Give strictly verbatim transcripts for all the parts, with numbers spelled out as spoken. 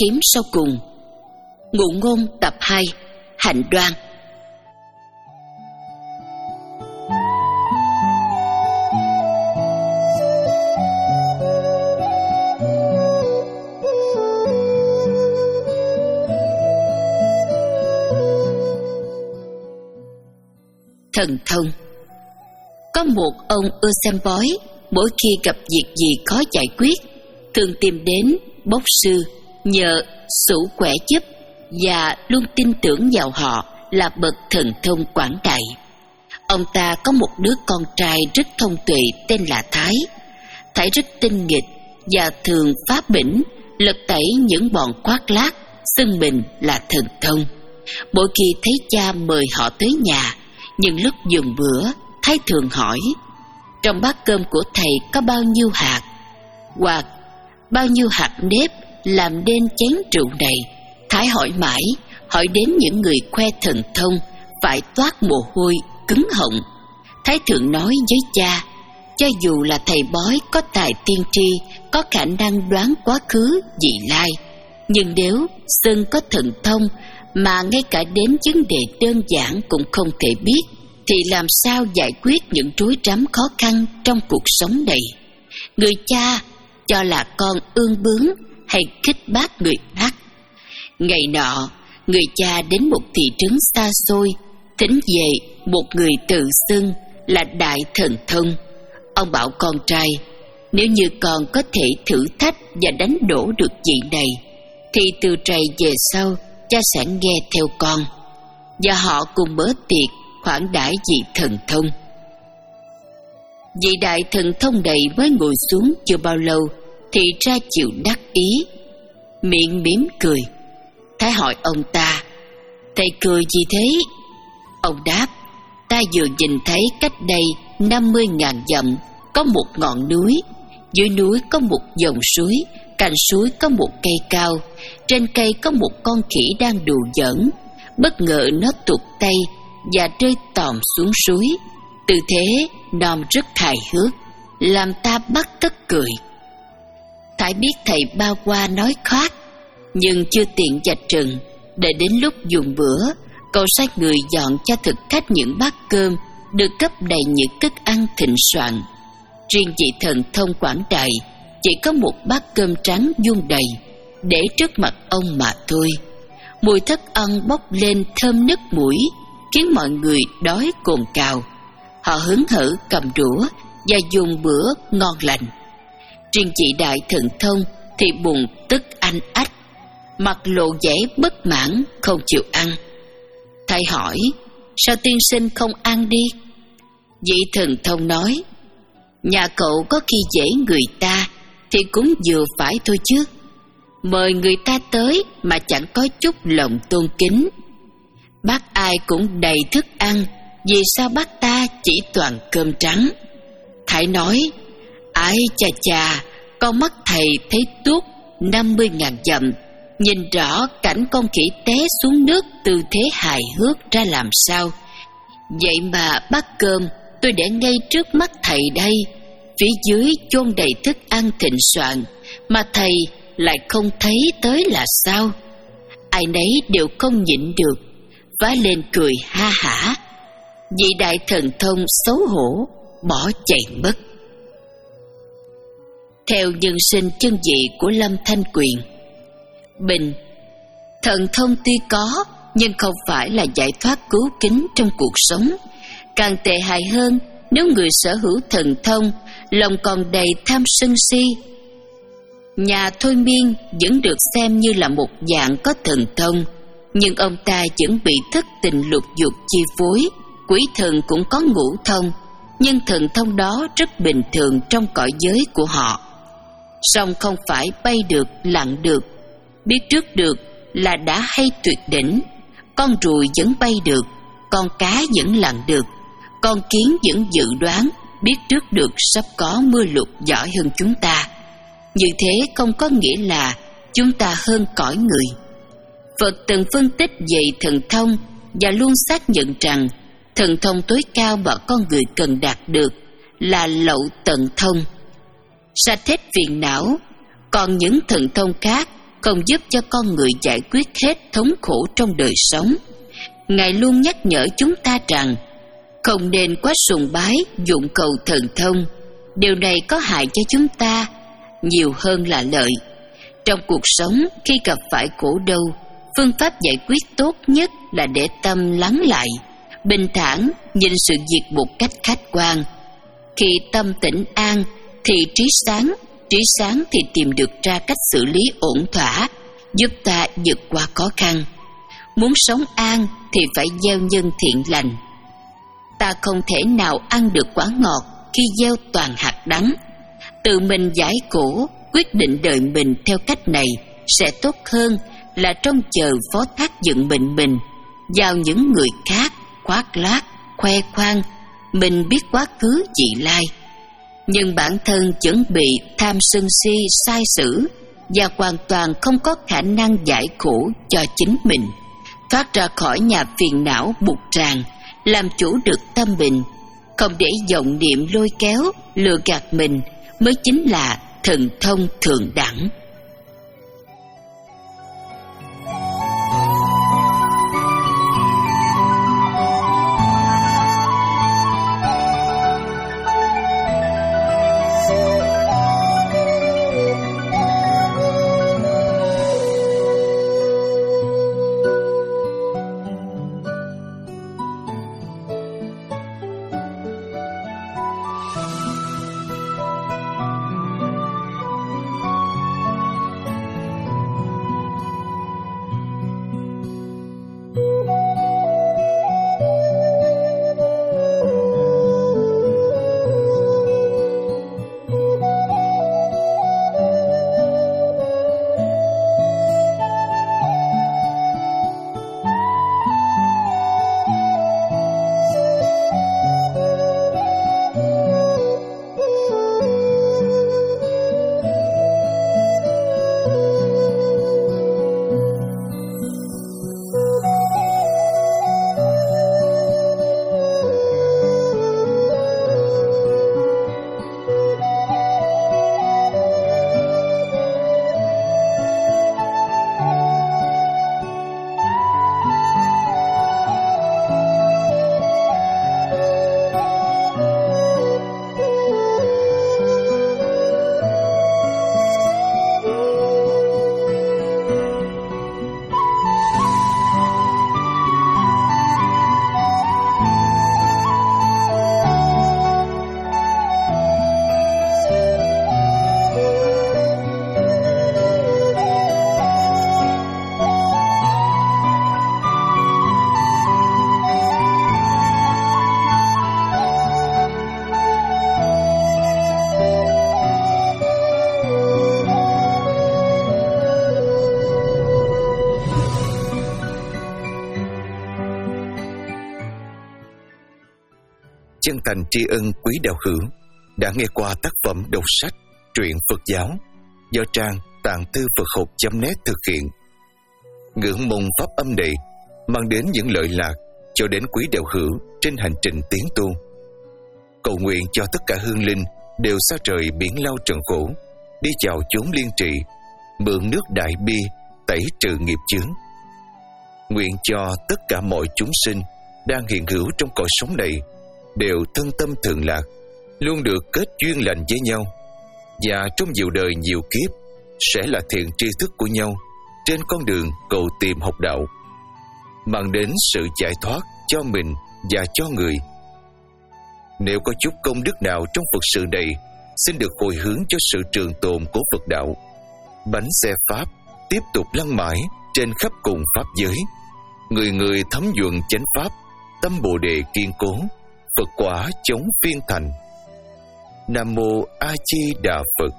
kiếm sau cùng. Ngụ ngôn tập hai, Hạnh đoan. Thần thông. Có một ông ưa xem bói, mỗi khi gặp việc gì khó giải quyết, thường tìm đến bốc sư nhờ sủ quẻ giúp, và luôn tin tưởng vào họ là bậc thần thông quảng đại. Ông ta có một đứa con trai rất thông tuệ tên là Thái. Thái rất tinh nghịch và thường phá bỉnh, lật tẩy những bọn khoác lác, xưng mình là thần thông. Mỗi khi thấy cha mời họ tới nhà, những lúc dùng bữa, Thái thường hỏi: trong bát cơm của thầy có bao nhiêu hạt? Hoặc bao nhiêu hạt nếp làm nên chén rượu này? Thái hỏi mãi, hỏi đến những người khoe thần thông phải toát mồ hôi, cứng họng. Thái thường nói với cha, cho dù là thầy bói có tài tiên tri, có khả năng đoán quá khứ vị lai, nhưng nếu xưng có thần thông mà ngay cả đến vấn đề đơn giản cũng không thể biết, thì làm sao giải quyết những rối rắm khó khăn trong cuộc sống này? Người cha cho là con ương bướng hay khích bác người khác. Ngày nọ, người cha đến một thị trấn xa xôi, thỉnh về một người tự xưng là đại thần thông. Ông bảo con trai, nếu như con có thể thử thách và đánh đổ được vị này, thì từ trầy về sau cha sẽ nghe theo con. Và họ cùng bữa tiệc khoản đãi vị thần thông. Vị đại thần thông này mới ngồi xuống chưa bao lâu thì ra chịu đắc ý, miệng mỉm cười. Thái hỏi ông ta, thầy cười gì thế? Ông đáp, ta vừa nhìn thấy cách đây năm mươi ngàn dặm có một ngọn núi, dưới núi có một dòng suối, cạnh suối có một cây cao, trên cây có một con khỉ đang đùa giỡn. Bất ngờ nó tụt tay và rơi tòm xuống suối. Tư thế nom rất hài hước, làm ta bắt tức cười. Thái biết thầy bao qua nói khoác, nhưng chưa tiện vạch trần. Để đến lúc dùng bữa, cậu sai người dọn cho thực khách những bát cơm được cấp đầy những thức ăn thịnh soạn. Riêng vị thần thông quảng đại chỉ có một bát cơm trắng vuông đầy để trước mặt ông mà thôi. Mùi thức ăn bốc lên thơm nức mũi, khiến mọi người đói cồn cào. Họ hớn hở cầm đũa và dùng bữa ngon lành. Riêng vị đại thần thông thì bụng tức anh ách, mặt lộ vẻ bất mãn, không chịu ăn. Thầy hỏi, sao tiên sinh không ăn đi? Vị thần thông nói, nhà cậu có khi dễ người ta thì cũng vừa phải thôi chứ. Mời người ta tới mà chẳng có chút lòng tôn kính. Bác ai cũng đầy thức ăn, vì sao bác ta chỉ toàn cơm trắng? Thầy nói, ái chà chà, con mắt thầy thấy tuốt năm mươi ngàn dặm, nhìn rõ cảnh con khỉ té xuống nước tư thế hài hước ra làm sao. Vậy mà bát cơm tôi để ngay trước mắt thầy đây, phía dưới chôn đầy thức ăn thịnh soạn, mà thầy lại không thấy tới là sao? Ai nấy đều không nhịn được, vá lên cười ha hả. Vị đại thần thông xấu hổ bỏ chạy mất. Theo nhân sinh chân dị của Lâm Thanh Quyền, bình, thần thông tuy có nhưng không phải là giải thoát cứu kính trong cuộc sống. Càng tệ hại hơn nếu người sở hữu thần thông lòng còn đầy tham sân si. Nhà thôi miên vẫn được xem như là một dạng có thần thông, nhưng ông ta vẫn bị thất tình lục dục chi phối. Quỷ thần cũng có ngũ thông, nhưng thần thông đó rất bình thường trong cõi giới của họ. Song không phải bay được, lặn được, biết trước được là đã hay tuyệt đỉnh. Con ruồi vẫn bay được, con cá vẫn lặn được, con kiến vẫn dự đoán, biết trước được sắp có mưa lụt giỏi hơn chúng ta. Như thế không có nghĩa là chúng ta hơn cõi người. Phật từng phân tích về thần thông và luôn xác nhận rằng thần thông tối cao mà con người cần đạt được là lậu tận thông, sạch hết phiền não. Còn những thần thông khác không giúp cho con người giải quyết hết thống khổ trong đời sống. Ngài luôn nhắc nhở chúng ta rằng không nên quá sùng bái dụng cầu thần thông. Điều này có hại cho chúng ta nhiều hơn là lợi. Trong cuộc sống, khi gặp phải khổ đau, phương pháp giải quyết tốt nhất là để tâm lắng lại, bình thản nhìn sự việc một cách khách quan. Khi tâm tĩnh an thì trí sáng, trí sáng thì tìm được ra cách xử lý ổn thỏa, giúp ta vượt qua khó khăn. Muốn sống an thì phải gieo nhân thiện lành. Ta không thể nào ăn được quả ngọt khi gieo toàn hạt đắng. Tự mình giải khổ, quyết định đời mình theo cách này sẽ tốt hơn là trông chờ phó thác vận mệnh mình vào những người khác, khoác lác, khoe khoang mình biết quá khứ vị lai. Nhưng bản thân chuẩn bị tham sân si sai sử và hoàn toàn không có khả năng giải khổ cho chính mình. Thoát ra khỏi nhà phiền não buộc ràng, làm chủ được tâm mình, không để vọng niệm lôi kéo, lừa gạt mình mới chính là thần thông thượng đẳng. Chân thành tri ân quý đạo hữu đã nghe qua tác phẩm đọc sách truyện Phật giáo do trang tạng thư Phật học chấm net thực hiện. Ngưỡng mong pháp âm này mang đến những lợi lạc cho đến quý đạo hữu trên hành trình tiến tu. Cầu nguyện cho tất cả hương linh đều xa trời biển lao trần khổ, đi vào chốn liên trị, mượn nước đại bi tẩy trừ nghiệp chướng. Nguyện cho tất cả mọi chúng sinh đang hiện hữu trong cõi sống này đều thân tâm thường lạc, luôn được kết duyên lành với nhau, và trong nhiều đời nhiều kiếp sẽ là thiện tri thức của nhau trên con đường cầu tìm học đạo, mang đến sự giải thoát cho mình và cho người. Nếu có chút công đức nào trong Phật sự này, xin được hồi hướng cho sự trường tồn của Phật đạo. Bánh xe Pháp tiếp tục lăn mãi trên khắp cùng Pháp giới, người người thấm nhuần chánh Pháp, tâm Bồ Đề kiên cố, Phật quả chống phiên thành. Nam Mô A Di Đà Phật.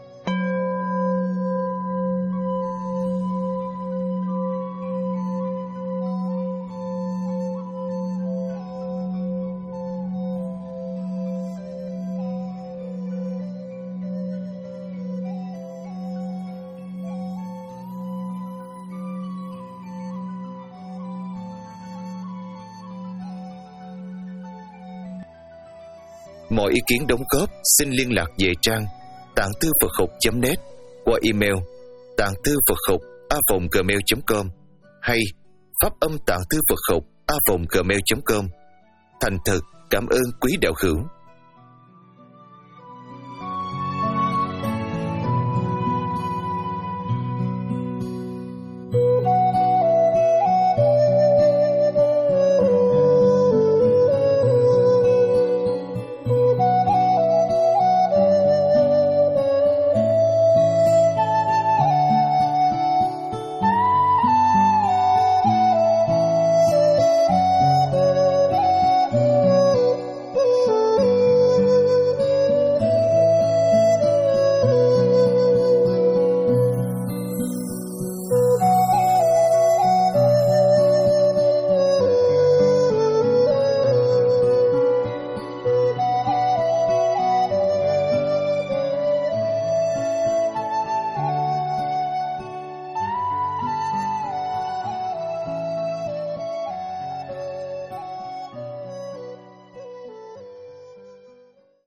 Mọi ý kiến đóng góp xin liên lạc về trang tạng thư Phật học chấm net qua email tạng thư Phật học a vòng gmail chấm com hay pháp âm tạng thư Phật học a vòng gmail chấm com. Thành thật cảm ơn quý đạo hữu.